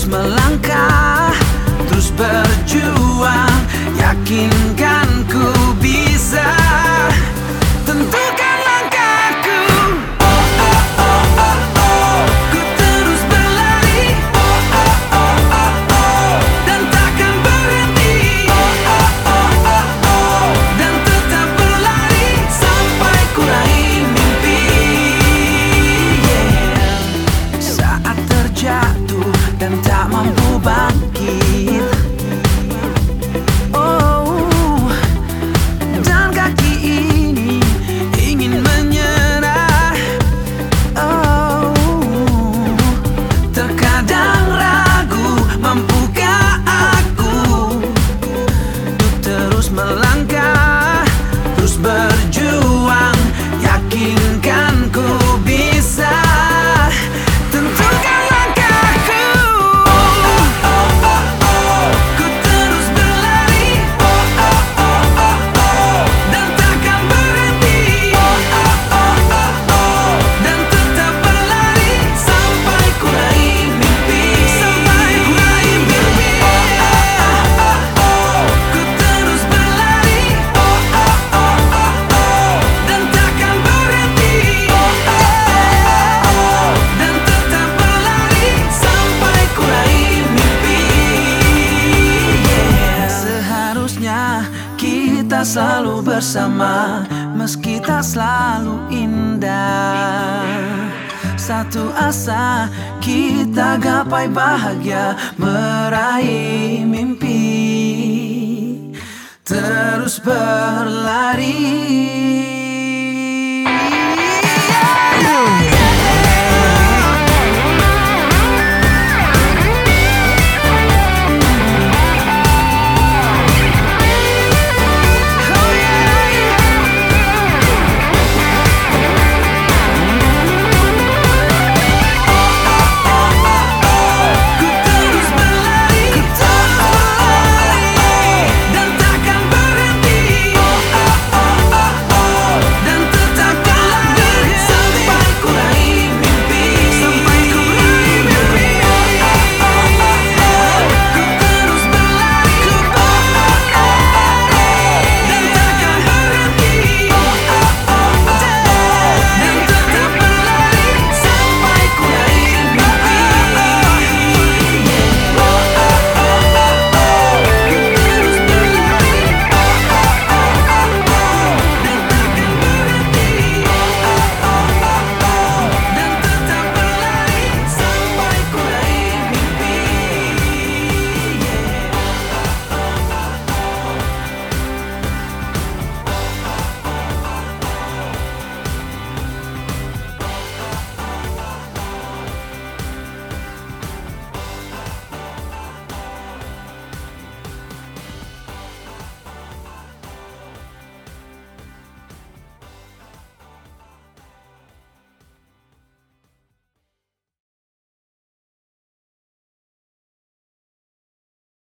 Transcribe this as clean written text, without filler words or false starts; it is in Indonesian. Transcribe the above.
terus melangkah, terus berjuang, yakinkan ku bisa tentukan langkahku. Oh, oh, oh, oh, oh. Ku terus berlari, oh, oh, oh, oh, oh. Dan takkan berhenti, oh, oh, oh, oh, oh. Dan tetap berlari sampai ku raih mimpi, yeah. Saat terjatuh dan tak mampu bangkit, oh, dan kaki ini ingin menyerah, oh, terkadang ragu, mampukah aku untuk terus melangkah, terus berjuang, yakinkan ku bisa tentukan langkahku. Oh, oh, oh, oh, oh. Ku terus berlari, oh, oh, oh, oh, oh. Dan takkan berhenti, oh, oh, oh, oh, oh. Dan tetap berlari sampai ku raih mimpi, sampai ku raih mimpi. Oh, oh, oh, oh. Ku terus berlari, oh, oh, oh, oh, oh. Dan takkan berhenti, oh, oh, oh, oh. Dan tetap berlari sampai ku raih mimpi, yeah. Seharusnya kita selalu bersama, meski tak selalu indah. Satu asa kita gapai bahagia, meraih mimpi, terus berlari.